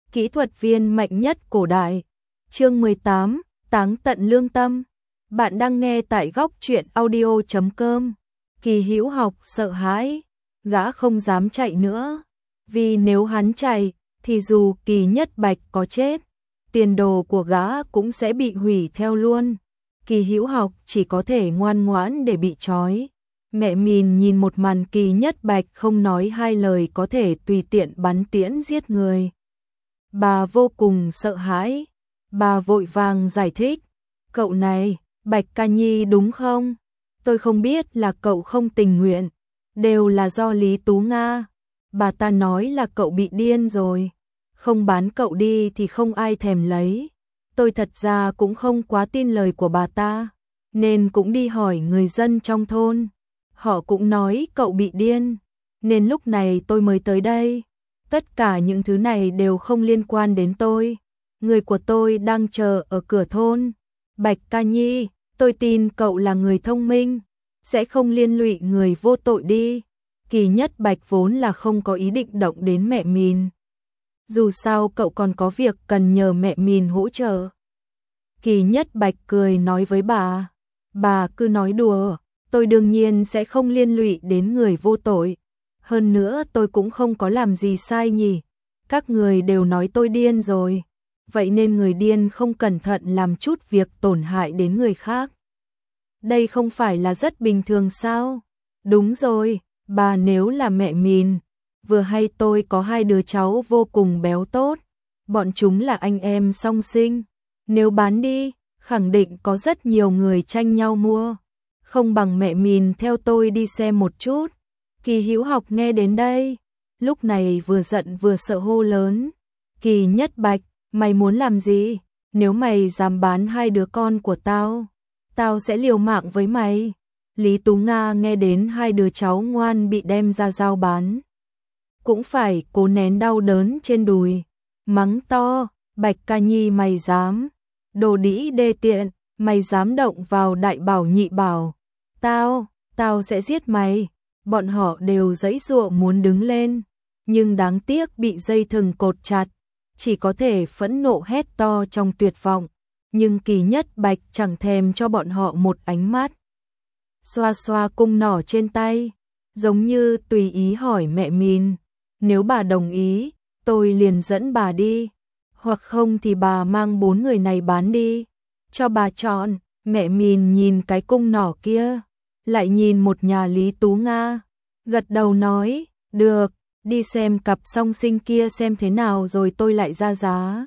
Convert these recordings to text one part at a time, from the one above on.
kỹ thuật viên mạnh nhất cổ đại. Chương 18, Táng tận lương tâm. Bạn đang nghe tại góc truyện audio.com. Kỳ Hữu Học sợ hãi, gã không dám chạy nữa, vì nếu hắn chạy thì dù Kỳ Nhất Bạch có chết, tiền đồ của gã cũng sẽ bị hủy theo luôn. Kỳ Hữu Học chỉ có thể ngoan ngoãn để bị trói. Mẹ Mìn nhìn một màn Kỳ Nhất Bạch không nói hai lời có thể tùy tiện bắn tiễn giết người. Bà vô cùng sợ hãi, bà vội vàng giải thích, cậu này, Bạch Ca Nhi đúng không? Tôi không biết là cậu không tình nguyện, đều là do Lý Tú Nga. Bà ta nói là cậu bị điên rồi, không bán cậu đi thì không ai thèm lấy. Tôi thật ra cũng không quá tin lời của bà ta, nên cũng đi hỏi người dân trong thôn. Họ cũng nói cậu bị điên, nên lúc này tôi mới tới đây. Tất cả những thứ này đều không liên quan đến tôi. Người của tôi đang chờ ở cửa thôn. Bạch Ca Nhi, tôi tin cậu là người thông minh, sẽ không liên lụy người vô tội đi. Kỳ Nhất Bạch vốn là không có ý định động đến mẹ Mìn. Dù sao cậu còn có việc cần nhờ mẹ Mìn hỗ trợ. Kỳ Nhất Bạch cười nói với bà cứ nói đùa, tôi đương nhiên sẽ không liên lụy đến người vô tội. Hơn nữa tôi cũng không có làm gì sai nhỉ. Các người đều nói tôi điên rồi, vậy nên người điên không cẩn thận làm chút việc tổn hại đến người khác. Đây không phải là rất bình thường sao? Đúng rồi, bà nếu là mẹ Mìn, vừa hay tôi có hai đứa cháu vô cùng béo tốt, bọn chúng là anh em song sinh, nếu bán đi, khẳng định có rất nhiều người tranh nhau mua, không bằng mẹ Mìn theo tôi đi xem một chút. Kỳ Hữu Học nghe đến đây, lúc này vừa giận vừa sợ hô lớn, Kỳ Nhất Bạch, mày muốn làm gì? Nếu mày dám bán hai đứa con của tao sẽ liều mạng với mày. Lý Tú Nga nghe đến hai đứa cháu ngoan bị đem ra giao bán, cũng phải cố nén đau đớn trên đùi, mắng to, Bạch Ca Nhi mày dám, đồ đĩ đê tiện, mày dám động vào đại bảo nhị bảo, tao sẽ giết mày. Bọn họ đều giãy giụa muốn đứng lên, nhưng đáng tiếc bị dây thừng cột chặt, chỉ có thể phẫn nộ hét to trong tuyệt vọng, nhưng Kỳ Nhất Bạch chẳng thèm cho bọn họ một ánh mắt. Xoa xoa cung nỏ trên tay, giống như tùy ý hỏi mẹ Mìn, nếu bà đồng ý, tôi liền dẫn bà đi, hoặc không thì bà mang 4 người này bán đi, cho bà chọn. Mẹ Mìn nhìn cái cung nỏ kia, lại nhìn một nhà Lý Tú Nga, gật đầu nói, được, đi xem cặp song sinh kia xem thế nào rồi tôi lại ra giá.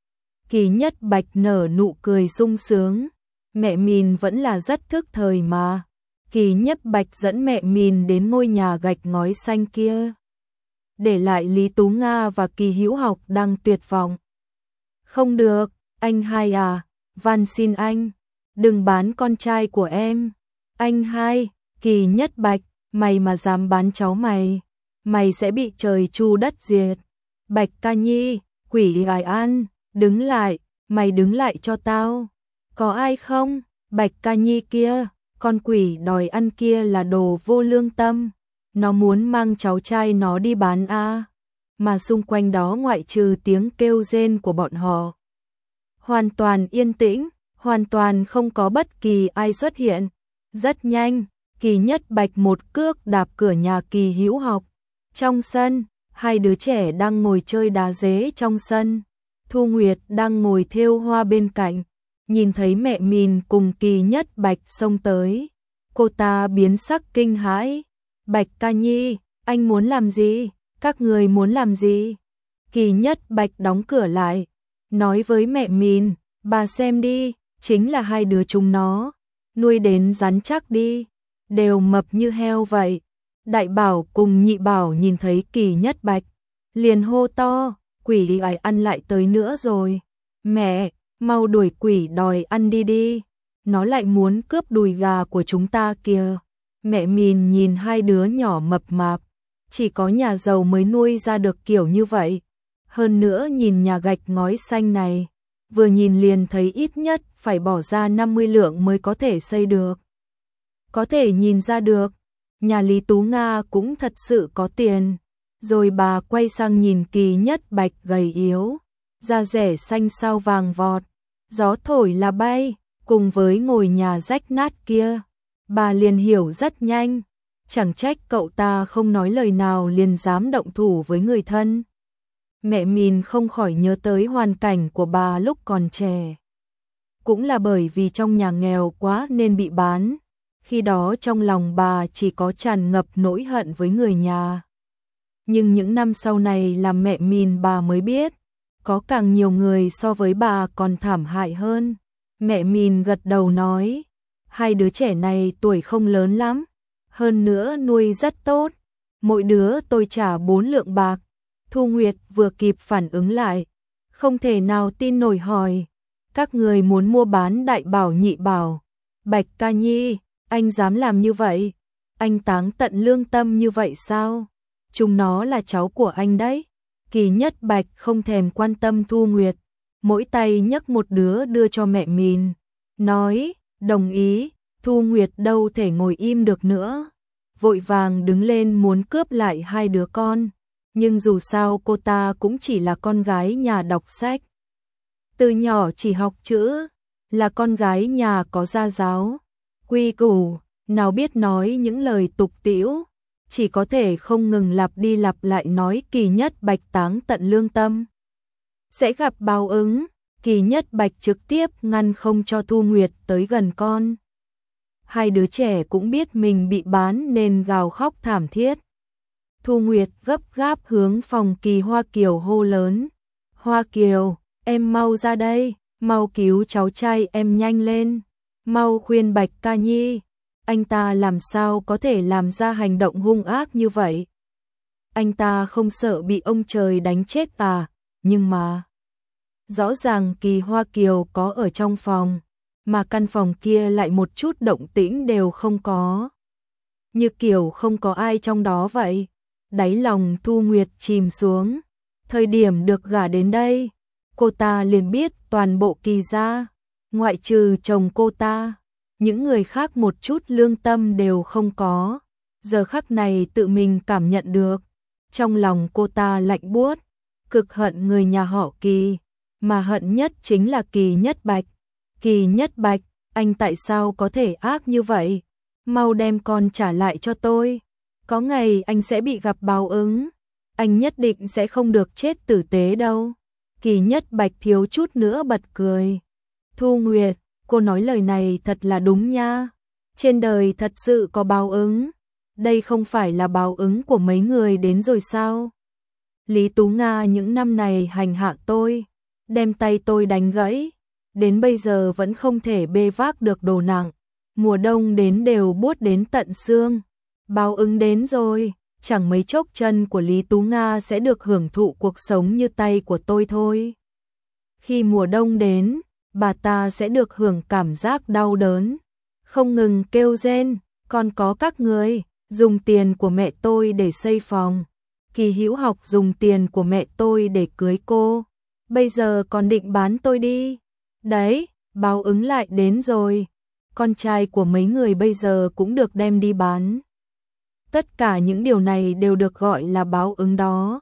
Kỳ Nhất Bạch nở nụ cười sung sướng, mẹ Mìn vẫn là rất thức thời mà. Kỳ Nhất Bạch dẫn mẹ Mìn đến ngôi nhà gạch ngói xanh kia, để lại Lý Tú Nga và Kỳ Hữu Học đang tuyệt vọng. Không được, anh hai à, van xin anh, đừng bán con trai của em. Anh hai, Kỳ Nhất Bạch, mày mà dám bán cháu mày sẽ bị trời chu đất diệt. Bạch Ca Nhi, quỷ gài ăn, đứng lại, mày đứng lại cho tao. Có ai không? Bạch Ca Nhi kia, con quỷ đòi ăn kia là đồ vô lương tâm, nó muốn mang cháu trai nó đi bán à. Mà xung quanh đó ngoại trừ tiếng kêu rên của bọn họ, hoàn toàn yên tĩnh, hoàn toàn không có bất kỳ ai xuất hiện. Rất nhanh, Kỳ Nhất Bạch một cước đạp cửa nhà Kỳ Hữu Học. Trong sân, hai đứa trẻ đang ngồi chơi đá dế trong sân. Thu Nguyệt đang ngồi thêu hoa bên cạnh, nhìn thấy mẹ Mìn cùng Kỳ Nhất Bạch xông tới, cô ta biến sắc kinh hãi. Bạch Ca Nhi, anh muốn làm gì? Các người muốn làm gì? Kỳ Nhất Bạch đóng cửa lại, nói với mẹ Mìn, bà xem đi, chính là hai đứa chúng nó, nuôi đến rắn chắc đi, đều mập như heo vậy. Đại bảo cùng nhị bảo nhìn thấy Kỳ Nhất Bạch, liền hô to, quỷ ấy ăn lại tới nữa rồi. Mẹ, mau đuổi quỷ đòi ăn đi đi, nó lại muốn cướp đùi gà của chúng ta kìa. Mẹ Mìn nhìn hai đứa nhỏ mập mạp, chỉ có nhà giàu mới nuôi ra được kiểu như vậy. Hơn nữa nhìn nhà gạch ngói xanh này, vừa nhìn liền thấy ít nhất phải bỏ ra 50 lượng mới có thể xây được. Có thể nhìn ra được, nhà Lý Tú Nga cũng thật sự có tiền. Rồi bà quay sang nhìn Kỳ Nhất Bạch gầy yếu, da rẻ xanh sao vàng vọt, gió thổi là bay, cùng với ngôi nhà rách nát kia. Bà liền hiểu rất nhanh, chẳng trách cậu ta không nói lời nào liền dám động thủ với người thân. Mẹ Min không khỏi nhớ tới hoàn cảnh của bà lúc còn trẻ. Cũng là bởi vì trong nhà nghèo quá nên bị bán, khi đó trong lòng bà chỉ có tràn ngập nỗi hận với người nhà. Nhưng những năm sau này làm mẹ Min bà mới biết, có càng nhiều người so với bà còn thảm hại hơn. Mẹ Min gật đầu nói, hai đứa trẻ này tuổi không lớn lắm, hơn nữa nuôi rất tốt, mỗi đứa tôi trả 4 lượng bạc. Thu Nguyệt vừa kịp phản ứng lại, không thể nào tin nổi hỏi, các người muốn mua bán đại bảo nhị bảo. Bạch ca nhi, anh dám làm như vậy? Anh táng tận lương tâm như vậy sao? Chúng nó là cháu của anh đấy. Kỳ Nhất Bạch không thèm quan tâm Thu Nguyệt, mỗi tay nhấc một đứa đưa cho mẹ Min, nói, đồng ý. Thu Nguyệt đâu thể ngồi im được nữa, vội vàng đứng lên muốn cướp lại hai đứa con, nhưng dù sao cô ta cũng chỉ là con gái nhà đọc sách. Từ nhỏ chỉ học chữ, là con gái nhà có gia giáo, quy củ, nào biết nói những lời tục tĩu, chỉ có thể không ngừng lặp đi lặp lại nói Kỳ Nhất Bạch táng tận lương tâm sẽ gặp báo ứng. Kỳ Nhất Bạch trực tiếp ngăn không cho Thu Nguyệt tới gần con. Hai đứa trẻ cũng biết mình bị bán nên gào khóc thảm thiết. Thu Nguyệt gấp gáp hướng phòng Kỳ Hoa Kiều hô lớn, Hoa Kiều, em mau ra đây, mau cứu cháu trai em nhanh lên, mau khuyên Bạch ca nhi, anh ta làm sao có thể làm ra hành động hung ác như vậy. Anh ta không sợ bị ông trời đánh chết à? Nhưng mà rõ ràng Kỳ Hoa Kiều có ở trong phòng, mà căn phòng kia lại một chút động tĩnh đều không có, như kiểu không có ai trong đó vậy. Đáy lòng Thu Nguyệt chìm xuống. Thời điểm được gả đến đây, cô ta liền biết toàn bộ Kỳ gia, ngoại trừ chồng cô ta, những người khác một chút lương tâm đều không có. Giờ khắc này tự mình cảm nhận được, trong lòng cô ta lạnh buốt, cực hận người nhà họ Kỳ, mà hận nhất chính là Kỳ Nhất Bạch. Kỳ Nhất Bạch, anh tại sao có thể ác như vậy? Mau đem con trả lại cho tôi. Có ngày anh sẽ bị gặp báo ứng, anh nhất định sẽ không được chết tử tế đâu. Kỳ Nhất Bạch thiếu chút nữa bật cười. Thu Nguyệt, cô nói lời này thật là đúng nha. Trên đời thật sự có báo ứng. Đây không phải là báo ứng của mấy người đến rồi sao? Lý Tú Nga những năm này hành hạ tôi, đem tay tôi đánh gãy, đến bây giờ vẫn không thể bê vác được đồ nặng. Mùa đông đến đều buốt đến tận xương. Báo ứng đến rồi, chẳng mấy chốc chân của Lý Tú Nga sẽ được hưởng thụ cuộc sống như tay của tôi thôi. Khi mùa đông đến, bà ta sẽ được hưởng cảm giác đau đớn, không ngừng kêu rên, còn có các người dùng tiền của mẹ tôi để xây phòng, Kỳ Hữu Học dùng tiền của mẹ tôi để cưới cô, bây giờ còn định bán tôi đi. Đấy, báo ứng lại đến rồi, con trai của mấy người bây giờ cũng được đem đi bán. Tất cả những điều này đều được gọi là báo ứng đó.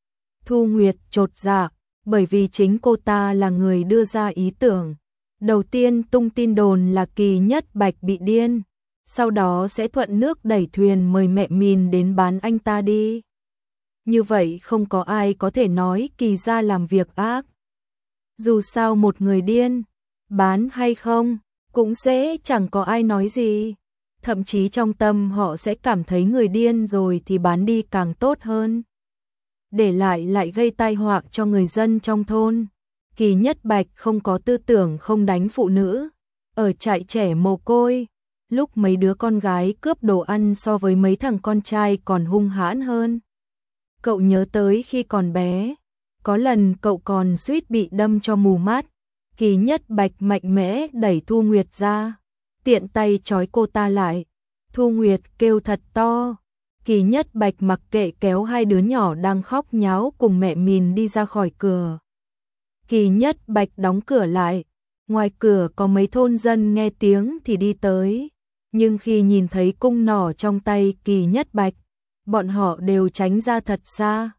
Thu Nguyệt chột dạ, bởi vì chính cô ta là người đưa ra ý tưởng. Đầu tiên tung tin đồn là Kỳ Nhất Bạch bị điên, sau đó sẽ thuận nước đẩy thuyền mời mẹ Min đến bán anh ta đi. Như vậy không có ai có thể nói Kỳ gia làm việc ác. Dù sao một người điên, bán hay không, cũng sẽ chẳng có ai nói gì. Thậm chí trong tâm họ sẽ cảm thấy người điên rồi thì bán đi càng tốt hơn. Để lại gây tai họa cho người dân trong thôn. Kỳ Nhất Bạch không có tư tưởng không đánh phụ nữ. Ở trại trẻ mồ côi, lúc mấy đứa con gái cướp đồ ăn so với mấy thằng con trai còn hung hãn hơn. Cậu nhớ tới khi còn bé, có lần cậu còn suýt bị đâm cho mù mắt. Kỳ Nhất Bạch mạnh mẽ đẩy Thu Nguyệt ra, tiện tay trói cô ta lại. Thu Nguyệt kêu thật to. Kỳ Nhất Bạch mặc kệ kéo hai đứa nhỏ đang khóc nháo cùng mẹ Min đi ra khỏi cửa. Kỳ Nhất Bạch đóng cửa lại. Ngoài cửa có mấy thôn dân nghe tiếng thì đi tới. Nhưng khi nhìn thấy cung nỏ trong tay Kỳ Nhất Bạch, bọn họ đều tránh ra thật xa.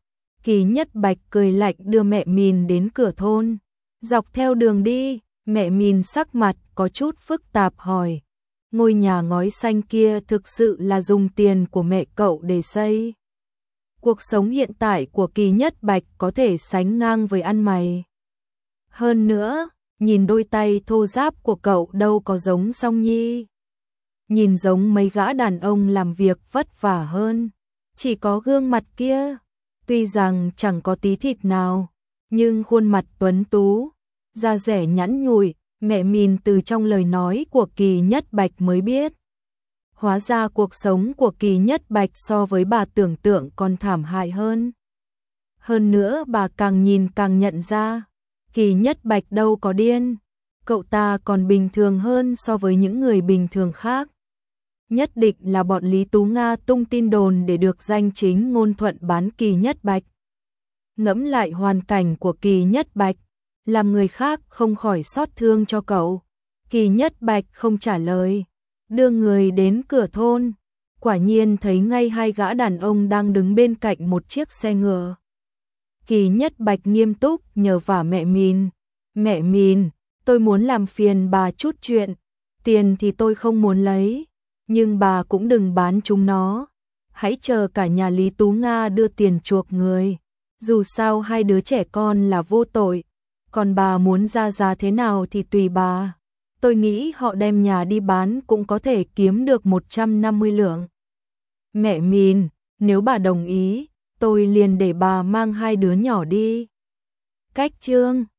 Kỳ Nhất Bạch cười lạnh đưa mẹ Mìn đến cửa thôn. Dọc theo đường đi, mẹ Mìn sắc mặt có chút phức tạp hỏi. Ngôi nhà ngói xanh kia thực sự là dùng tiền của mẹ cậu để xây. Cuộc sống hiện tại của Kỳ Nhất Bạch có thể sánh ngang với ăn mày. Hơn nữa, nhìn đôi tay thô ráp của cậu đâu có giống Song Nhi. Nhìn giống mấy gã đàn ông làm việc vất vả hơn. Chỉ có gương mặt kia, tuy rằng chẳng có tí thịt nào, nhưng khuôn mặt tuấn tú, da dẻ nhẵn nhụi, mẹ Mìn từ trong lời nói của Kỳ Nhất Bạch mới biết. Hóa ra cuộc sống của Kỳ Nhất Bạch so với bà tưởng tượng còn thảm hại hơn. Hơn nữa bà càng nhìn càng nhận ra, Kỳ Nhất Bạch đâu có điên, cậu ta còn bình thường hơn so với những người bình thường khác. Nhất định là bọn Lý Tú Nga tung tin đồn để được danh chính ngôn thuận bán Kỳ Nhất Bạch. Ngẫm lại hoàn cảnh của Kỳ Nhất Bạch, làm người khác không khỏi xót thương cho cậu. Kỳ Nhất Bạch không trả lời, đưa người đến cửa thôn, quả nhiên thấy ngay hai gã đàn ông đang đứng bên cạnh một chiếc xe ngựa. Kỳ Nhất Bạch nghiêm túc nhờ vả mẹ Mìn. Mẹ Mìn, tôi muốn làm phiền bà chút chuyện, tiền thì tôi không muốn lấy, nhưng bà cũng đừng bán chúng nó. Hãy chờ cả nhà Lý Tú Nga đưa tiền chuộc người. Dù sao hai đứa trẻ con là vô tội, còn bà muốn ra giá thế nào thì tùy bà. Tôi nghĩ họ đem nhà đi bán cũng có thể kiếm được 150 lượng. Mẹ Mìn, nếu bà đồng ý, tôi liền để bà mang hai đứa nhỏ đi. Cách chương